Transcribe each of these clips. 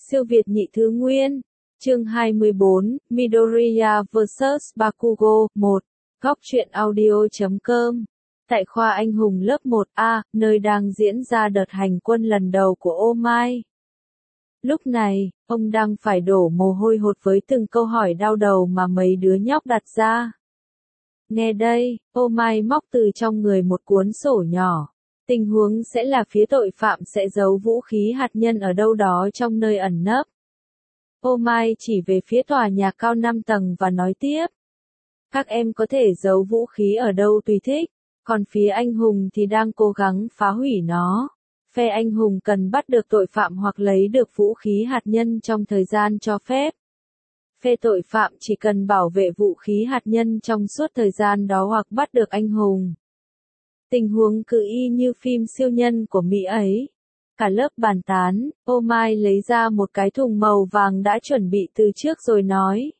Siêu Việt nhị thứ nguyên. Chương 24, Midoriya vs Bakugo 1. Góc truyện audio.com. Tại khoa anh hùng lớp 1A, nơi đang diễn ra đợt hành quân lần đầu của All Might. Lúc này, ông đang phải đổ mồ hôi hột với từng câu hỏi đau đầu mà mấy đứa nhóc đặt ra. Nghe đây, All Might móc từ trong người một cuốn sổ nhỏ. Tình huống sẽ là phía tội phạm sẽ giấu vũ khí hạt nhân ở đâu đó trong nơi ẩn nấp. All Might chỉ về phía tòa nhà cao 5 tầng và nói tiếp. Các em có thể giấu vũ khí ở đâu tùy thích, còn phía anh hùng thì đang cố gắng phá hủy nó. Phe anh hùng cần bắt được tội phạm hoặc lấy được vũ khí hạt nhân trong thời gian cho phép. Phe tội phạm chỉ cần bảo vệ vũ khí hạt nhân trong suốt thời gian đó hoặc bắt được anh hùng. Tình huống cứ y như phim siêu nhân của Mỹ ấy. Cả lớp bàn tán, All Might lấy ra một cái thùng màu vàng đã chuẩn bị từ trước rồi nói.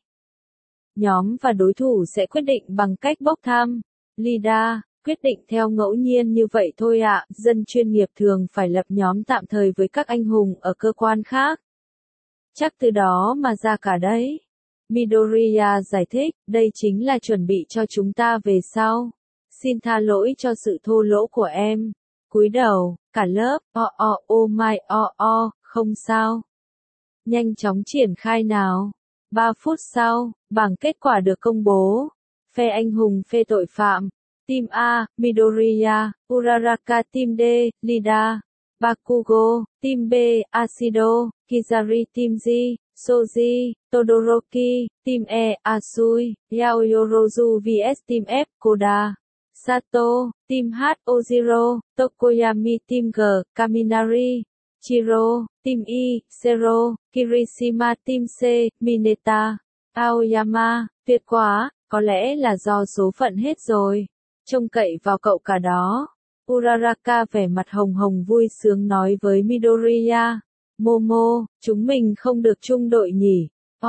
Nhóm và đối thủ sẽ quyết định bằng cách bốc thăm. Lida, quyết định theo ngẫu nhiên như vậy thôi ạ, dân chuyên nghiệp thường phải lập nhóm tạm thời với các anh hùng ở cơ quan khác. Chắc từ đó mà ra cả đấy. Midoriya giải thích, đây chính là chuẩn bị cho chúng ta về sau. Xin tha lỗi cho sự thô lỗ của em. Cúi đầu, cả lớp, oh my, không sao. Nhanh chóng triển khai nào. 3 phút sau, bảng kết quả được công bố. Phe anh hùng phe tội phạm. Team A, Midoriya, Uraraka. Team D, Lida, Bakugo. Team B, Acido, Kizari. Team G, Soji, Todoroki. Team E, Asui, Yaoyorozu vs Team F, Koda. Sato, Team H, Ojiro, Tokoyami. Team G, Kaminari, Chiro. Team I, Zero, Kirishima. Team C, Mineta, Aoyama. Tuyệt quá, có lẽ là do số phận hết rồi. Trông cậy vào cậu cả đó. Uraraka vẻ mặt hồng hồng vui sướng nói với Midoriya. Momo, chúng mình không được chung đội nhỉ.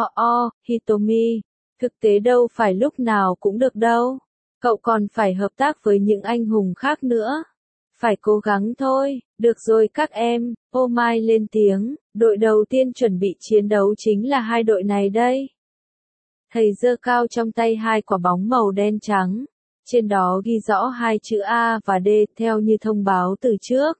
Hitomi. Thực tế đâu phải lúc nào cũng được đâu. Cậu còn phải hợp tác với những anh hùng khác nữa. Phải cố gắng thôi, được rồi các em, All Might lên tiếng, đội đầu tiên chuẩn bị chiến đấu chính là hai đội này đây. Thầy giơ cao trong tay hai quả bóng màu đen trắng, trên đó ghi rõ hai chữ A và D theo như thông báo từ trước.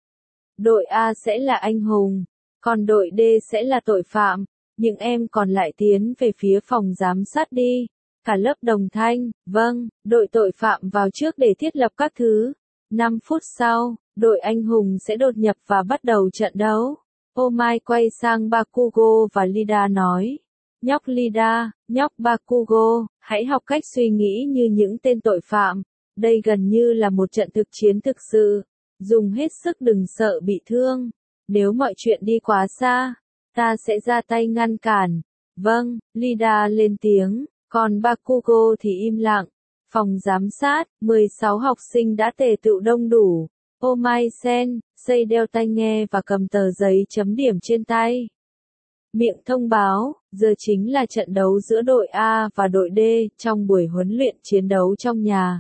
Đội A sẽ là anh hùng, còn đội D sẽ là tội phạm, những em còn lại tiến về phía phòng giám sát đi. Cả lớp đồng thanh, vâng, đội tội phạm vào trước để thiết lập các thứ. 5 phút sau, đội anh hùng sẽ đột nhập và bắt đầu trận đấu. All Might quay sang Bakugo và Lida nói. Nhóc Lida, nhóc Bakugo, hãy học cách suy nghĩ như những tên tội phạm. Đây gần như là một trận thực chiến thực sự. Dùng hết sức đừng sợ bị thương. Nếu mọi chuyện đi quá xa, ta sẽ ra tay ngăn cản. Vâng, Lida lên tiếng. Còn Bakugo thì im lặng. Phòng giám sát, 16 học sinh đã tề tựu đông đủ. All Might Sen, Sei đeo tai nghe và cầm tờ giấy chấm điểm trên tay. Miệng thông báo, giờ chính là trận đấu giữa đội A và đội D trong buổi huấn luyện chiến đấu trong nhà.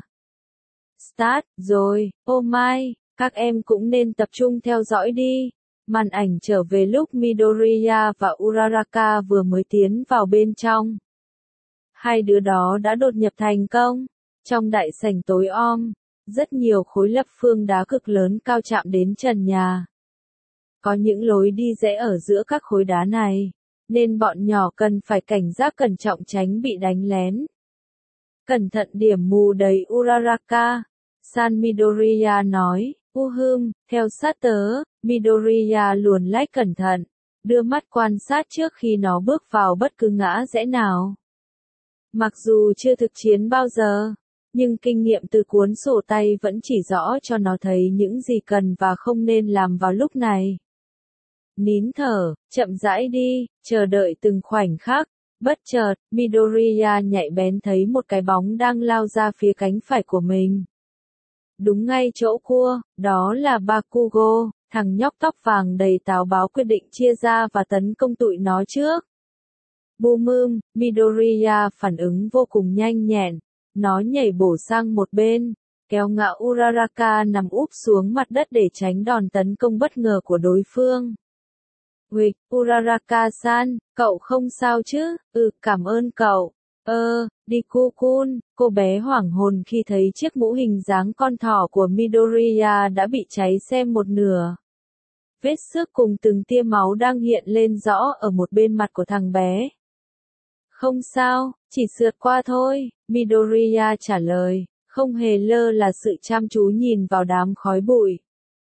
Start, rồi, All Might, các em cũng nên tập trung theo dõi đi. Màn ảnh trở về lúc Midoriya và Uraraka vừa mới tiến vào bên trong. Hai đứa đó đã đột nhập thành công. Trong đại sảnh tối om, rất nhiều khối lập phương đá cực lớn cao chạm đến trần nhà. Có những lối đi rẽ ở giữa các khối đá này, nên bọn nhỏ cần phải cảnh giác cẩn trọng tránh bị đánh lén. Cẩn thận điểm mù đầy Uraraka. San Midoriya nói, theo sát tớ, Midoriya luồn lách cẩn thận, đưa mắt quan sát trước khi nó bước vào bất cứ ngã rẽ nào. Mặc dù chưa thực chiến bao giờ, nhưng kinh nghiệm từ cuốn sổ tay vẫn chỉ rõ cho nó thấy những gì cần và không nên làm vào lúc này. Nín thở, chậm rãi đi, chờ đợi từng khoảnh khắc. Bất chợt, Midoriya nhạy bén thấy một cái bóng đang lao ra phía cánh phải của mình. Đúng ngay chỗ cua, đó là Bakugo, thằng nhóc tóc vàng đầy táo bạo quyết định chia ra và tấn công tụi nó trước. Boom, Midoriya phản ứng vô cùng nhanh nhẹn. Nó nhảy bổ sang một bên, kéo ngã Uraraka nằm úp xuống mặt đất để tránh đòn tấn công bất ngờ của đối phương. Uịch, Uraraka-san, cậu không sao chứ? Cảm ơn cậu. Riku-kun, cô bé hoảng hồn khi thấy chiếc mũ hình dáng con thỏ của Midoriya đã bị cháy xem một nửa. Vết xước cùng từng tia máu đang hiện lên rõ ở một bên mặt của thằng bé. Không sao, chỉ sượt qua thôi, Midoriya trả lời, không hề lơ là sự chăm chú nhìn vào đám khói bụi.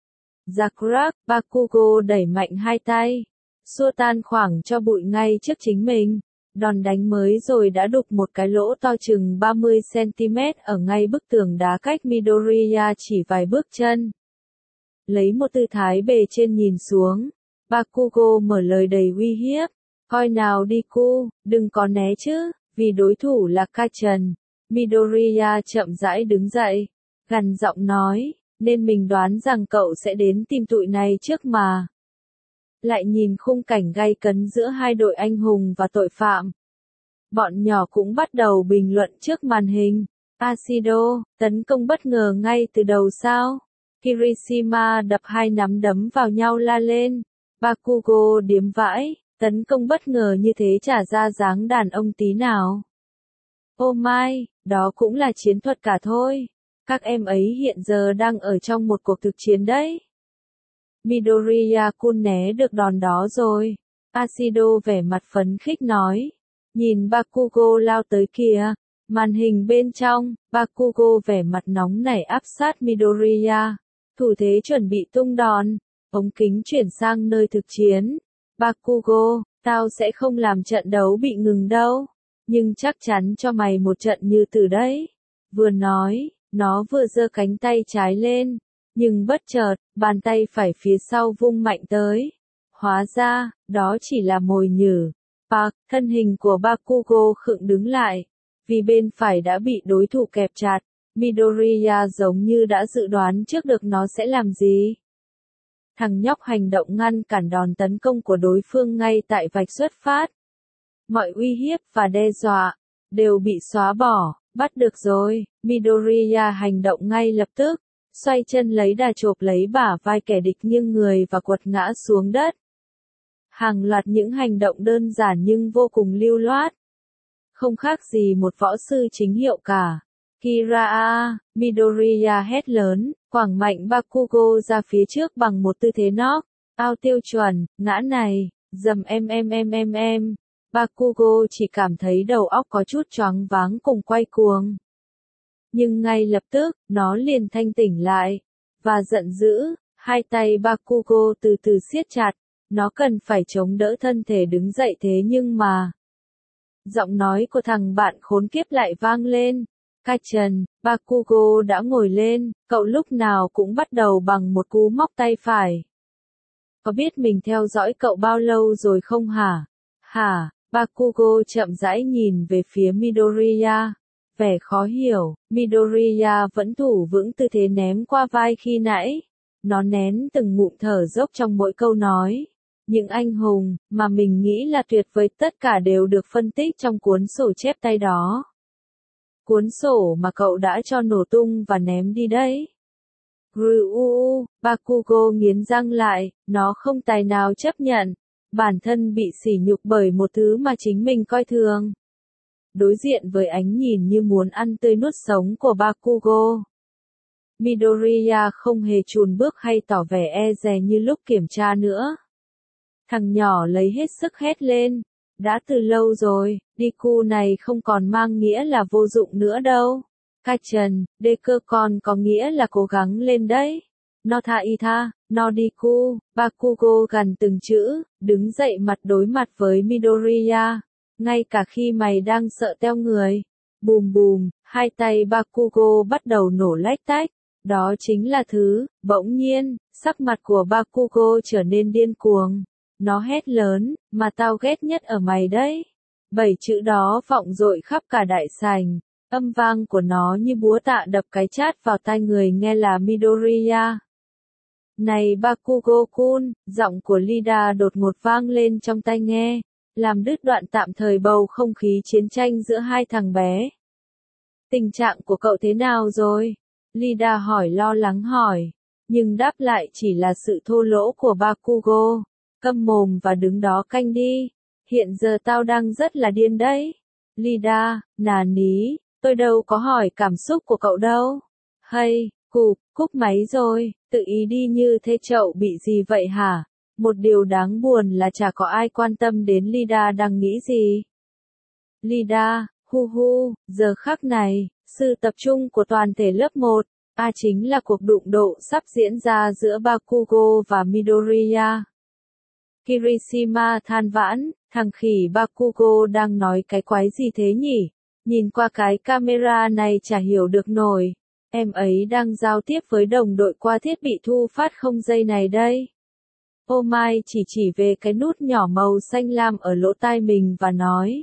Zakrak, Bakugo đẩy mạnh hai tay, xua tan khoảng cho bụi ngay trước chính mình. Đòn đánh mới rồi đã đục một cái lỗ to chừng 30cm ở ngay bức tường đá cách Midoriya chỉ vài bước chân. Lấy một tư thái bề trên nhìn xuống, Bakugo mở lời đầy uy hiếp. Coi nào Riku, đừng có né chứ, vì đối thủ là Kacchan. Midoriya chậm rãi đứng dậy, gằn giọng nói, nên mình đoán rằng cậu sẽ đến tìm tụi này trước mà. Lại nhìn khung cảnh gay cấn giữa hai đội anh hùng và tội phạm. Bọn nhỏ cũng bắt đầu bình luận trước màn hình. Ashido, tấn công bất ngờ ngay từ đầu sao? Kirishima đập hai nắm đấm vào nhau la lên. Bakugo điếm vãi, tấn công bất ngờ như thế chả ra dáng đàn ông tí nào. Oh my, đó cũng là chiến thuật cả thôi. Các em ấy hiện giờ đang ở trong một cuộc thực chiến đấy. Midoriya-kun né được đòn đó rồi. Ashido vẻ mặt phấn khích nói. Nhìn Bakugo lao tới kìa. Màn hình bên trong, Bakugo vẻ mặt nóng nảy áp sát Midoriya. Thủ thế chuẩn bị tung đòn. Ống kính chuyển sang nơi thực chiến. Bakugo, tao sẽ không làm trận đấu bị ngừng đâu. Nhưng chắc chắn cho mày một trận như từ đấy. Vừa nói, nó vừa giơ cánh tay trái lên. Nhưng bất chợt, bàn tay phải phía sau vung mạnh tới. Hóa ra, đó chỉ là mồi nhử. Park, thân hình của Bakugo khựng đứng lại. Vì bên phải đã bị đối thủ kẹp chặt. Midoriya giống như đã dự đoán trước được nó sẽ làm gì. Thằng nhóc hành động ngăn cản đòn tấn công của đối phương ngay tại vạch xuất phát. Mọi uy hiếp và đe dọa đều bị xóa bỏ. Bắt được rồi, Midoriya hành động ngay lập tức. Xoay chân lấy đà chộp lấy bả vai kẻ địch nghiêng người và quật ngã xuống đất. Hàng loạt những hành động đơn giản nhưng vô cùng lưu loát. Không khác gì một võ sư chính hiệu cả. Kira, Midoriya hét lớn, quẳng mạnh Bakugo ra phía trước bằng một tư thế knock out tiêu chuẩn, ngã này, dầm em. Bakugo chỉ cảm thấy đầu óc có chút choáng váng cùng quay cuồng. Nhưng ngay lập tức, nó liền thanh tỉnh lại, và giận dữ, hai tay Bakugo từ từ siết chặt, nó cần phải chống đỡ thân thể đứng dậy thế nhưng mà... Giọng nói của thằng bạn khốn kiếp lại vang lên. Kacchan, Bakugo đã ngồi lên, cậu lúc nào cũng bắt đầu bằng một cú móc tay phải. Có biết mình theo dõi cậu bao lâu rồi không hả? Bakugo chậm rãi nhìn về phía Midoriya. Vẻ khó hiểu, Midoriya vẫn thủ vững tư thế ném qua vai khi nãy. Nó nén từng ngụm thở dốc trong mỗi câu nói. Những anh hùng, mà mình nghĩ là tuyệt vời tất cả đều được phân tích trong cuốn sổ chép tay đó. Cuốn sổ mà cậu đã cho nổ tung và ném đi đấy. Ryu, Bakugo nghiến răng lại, nó không tài nào chấp nhận. Bản thân bị sỉ nhục bởi một thứ mà chính mình coi thường. Đối diện với ánh nhìn như muốn ăn tươi nuốt sống của Bakugo. Midoriya không hề chùn bước hay tỏ vẻ e dè như lúc kiểm tra nữa. Thằng nhỏ lấy hết sức hét lên. Đã từ lâu rồi, Riku này không còn mang nghĩa là vô dụng nữa đâu. Kacchan, Deku còn có nghĩa là cố gắng lên đấy. No Taita, no Riku, Bakugo gằn từng chữ, đứng dậy mặt đối mặt với Midoriya. Ngay cả khi mày đang sợ teo người. Bùm bùm, hai tay Bakugo bắt đầu nổ lách tách. Đó chính là thứ, bỗng nhiên, sắc mặt của Bakugo trở nên điên cuồng. Nó hét lớn, mà tao ghét nhất ở mày đấy. 7 chữ đó vọng dội khắp cả đại sảnh. Âm vang của nó như búa tạ đập cái chát vào tai người nghe là Midoriya. Này Bakugo-kun, giọng của Lida đột ngột vang lên trong tai nghe, làm đứt đoạn tạm thời bầu không khí chiến tranh giữa hai thằng bé. Tình trạng của cậu thế nào rồi? Lida hỏi lo lắng hỏi, nhưng đáp lại chỉ là sự thô lỗ của Bakugo. Câm mồm và đứng đó canh đi. Hiện giờ tao đang rất là điên đấy. Lida, nà ní, tôi đâu có hỏi cảm xúc của cậu đâu. Hay, cúp máy rồi, tự ý đi như thế chậu bị gì vậy hả? Một điều đáng buồn là chả có ai quan tâm đến Lida đang nghĩ gì. Lida, giờ khắc này, sự tập trung của toàn thể lớp 1, chính là cuộc đụng độ sắp diễn ra giữa Bakugo và Midoriya. Kirishima than vãn, thằng khỉ Bakugo đang nói cái quái gì thế nhỉ? Nhìn qua cái camera này chả hiểu được nổi. Em ấy đang giao tiếp với đồng đội qua thiết bị thu phát không dây này đây. Ô Mai chỉ về cái nút nhỏ màu xanh lam ở lỗ tai mình và nói.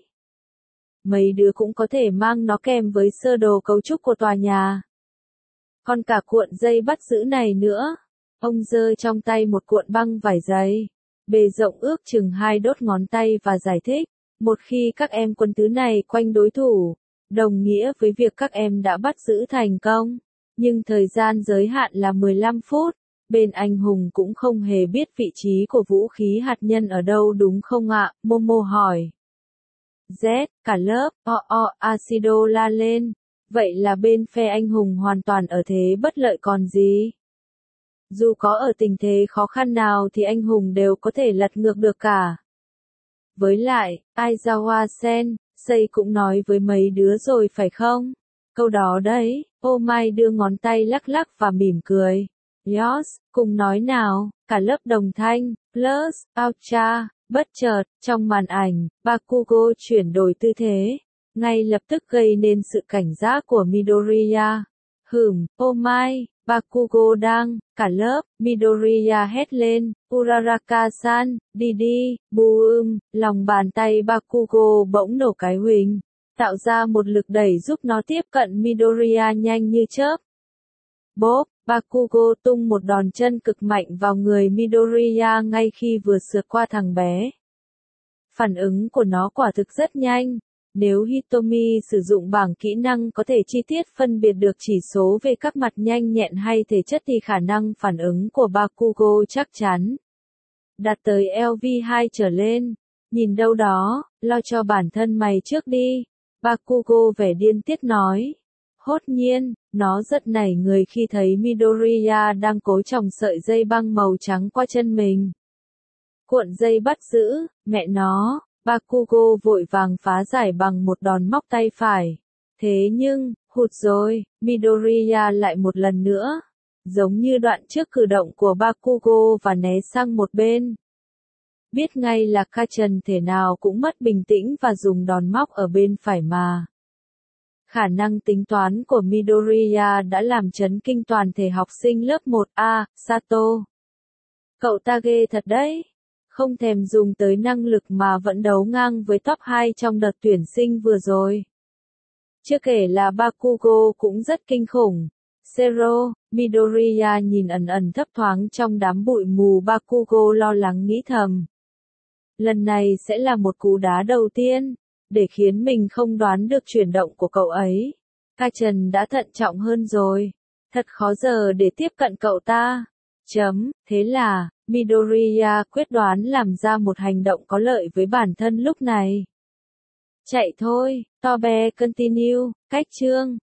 Mấy đứa cũng có thể mang nó kèm với sơ đồ cấu trúc của tòa nhà. Còn cả cuộn dây bắt giữ này nữa. Ông giơ trong tay một cuộn băng vải dày. Bề rộng ước chừng 2 đốt ngón tay và giải thích. Một khi các em quân tứ này quanh đối thủ, đồng nghĩa với việc các em đã bắt giữ thành công. Nhưng thời gian giới hạn là 15 phút. Bên anh hùng cũng không hề biết vị trí của vũ khí hạt nhân ở đâu đúng không ạ? Momo hỏi. Z, cả lớp, Acido la lên. Vậy là bên phe anh hùng hoàn toàn ở thế bất lợi còn gì? Dù có ở tình thế khó khăn nào thì anh hùng đều có thể lật ngược được cả. Với lại, Aizawa Sen, Sei cũng nói với mấy đứa rồi phải không? Câu đó đấy, ô Mai đưa ngón tay lắc lắc và mỉm cười. Yos, cùng nói nào, cả lớp đồng thanh, plus, oucha, bất chợt, trong màn ảnh, Bakugo chuyển đổi tư thế, ngay lập tức gây nên sự cảnh giác của Midoriya. Ô Mai, Bakugo đang, cả lớp, Midoriya hét lên, Uraraka-san, đi, lòng bàn tay Bakugo bỗng nổ cái huỳnh, tạo ra một lực đẩy giúp nó tiếp cận Midoriya nhanh như chớp. Bốp, Bakugo tung một đòn chân cực mạnh vào người Midoriya ngay khi vừa sượt qua thằng bé. Phản ứng của nó quả thực rất nhanh. Nếu Hitomi sử dụng bảng kỹ năng có thể chi tiết phân biệt được chỉ số về các mặt nhanh nhẹn hay thể chất thì khả năng phản ứng của Bakugo chắc chắn đạt tới LV2 trở lên. Nhìn đâu đó, lo cho bản thân mày trước đi. Bakugo vẻ điên tiết nói. Hốt nhiên, nó rất nảy người khi thấy Midoriya đang cố chồng sợi dây băng màu trắng qua chân mình. Cuộn dây bắt giữ, mẹ nó, Bakugo vội vàng phá giải bằng một đòn móc tay phải. Thế nhưng, hụt rồi, Midoriya lại một lần nữa. Giống như đoạn trước cử động của Bakugo và né sang một bên. Biết ngay là Kachan thể nào cũng mất bình tĩnh và dùng đòn móc ở bên phải mà. Khả năng tính toán của Midoriya đã làm chấn kinh toàn thể học sinh lớp 1A, Sato. Cậu ta ghê thật đấy. Không thèm dùng tới năng lực mà vẫn đấu ngang với top 2 trong đợt tuyển sinh vừa rồi. Chưa kể là Bakugo cũng rất kinh khủng. Zero, Midoriya nhìn ẩn thấp thoáng trong đám bụi mù. Bakugo lo lắng nghĩ thầm. Lần này sẽ là một cú đá đầu tiên, để khiến mình không đoán được chuyển động của cậu ấy. Kachan đã thận trọng hơn rồi. Thật khó giờ để tiếp cận cậu ta. Thế là, Midoriya quyết đoán làm ra một hành động có lợi với bản thân lúc này. Chạy thôi, Tobe continue, cách chương.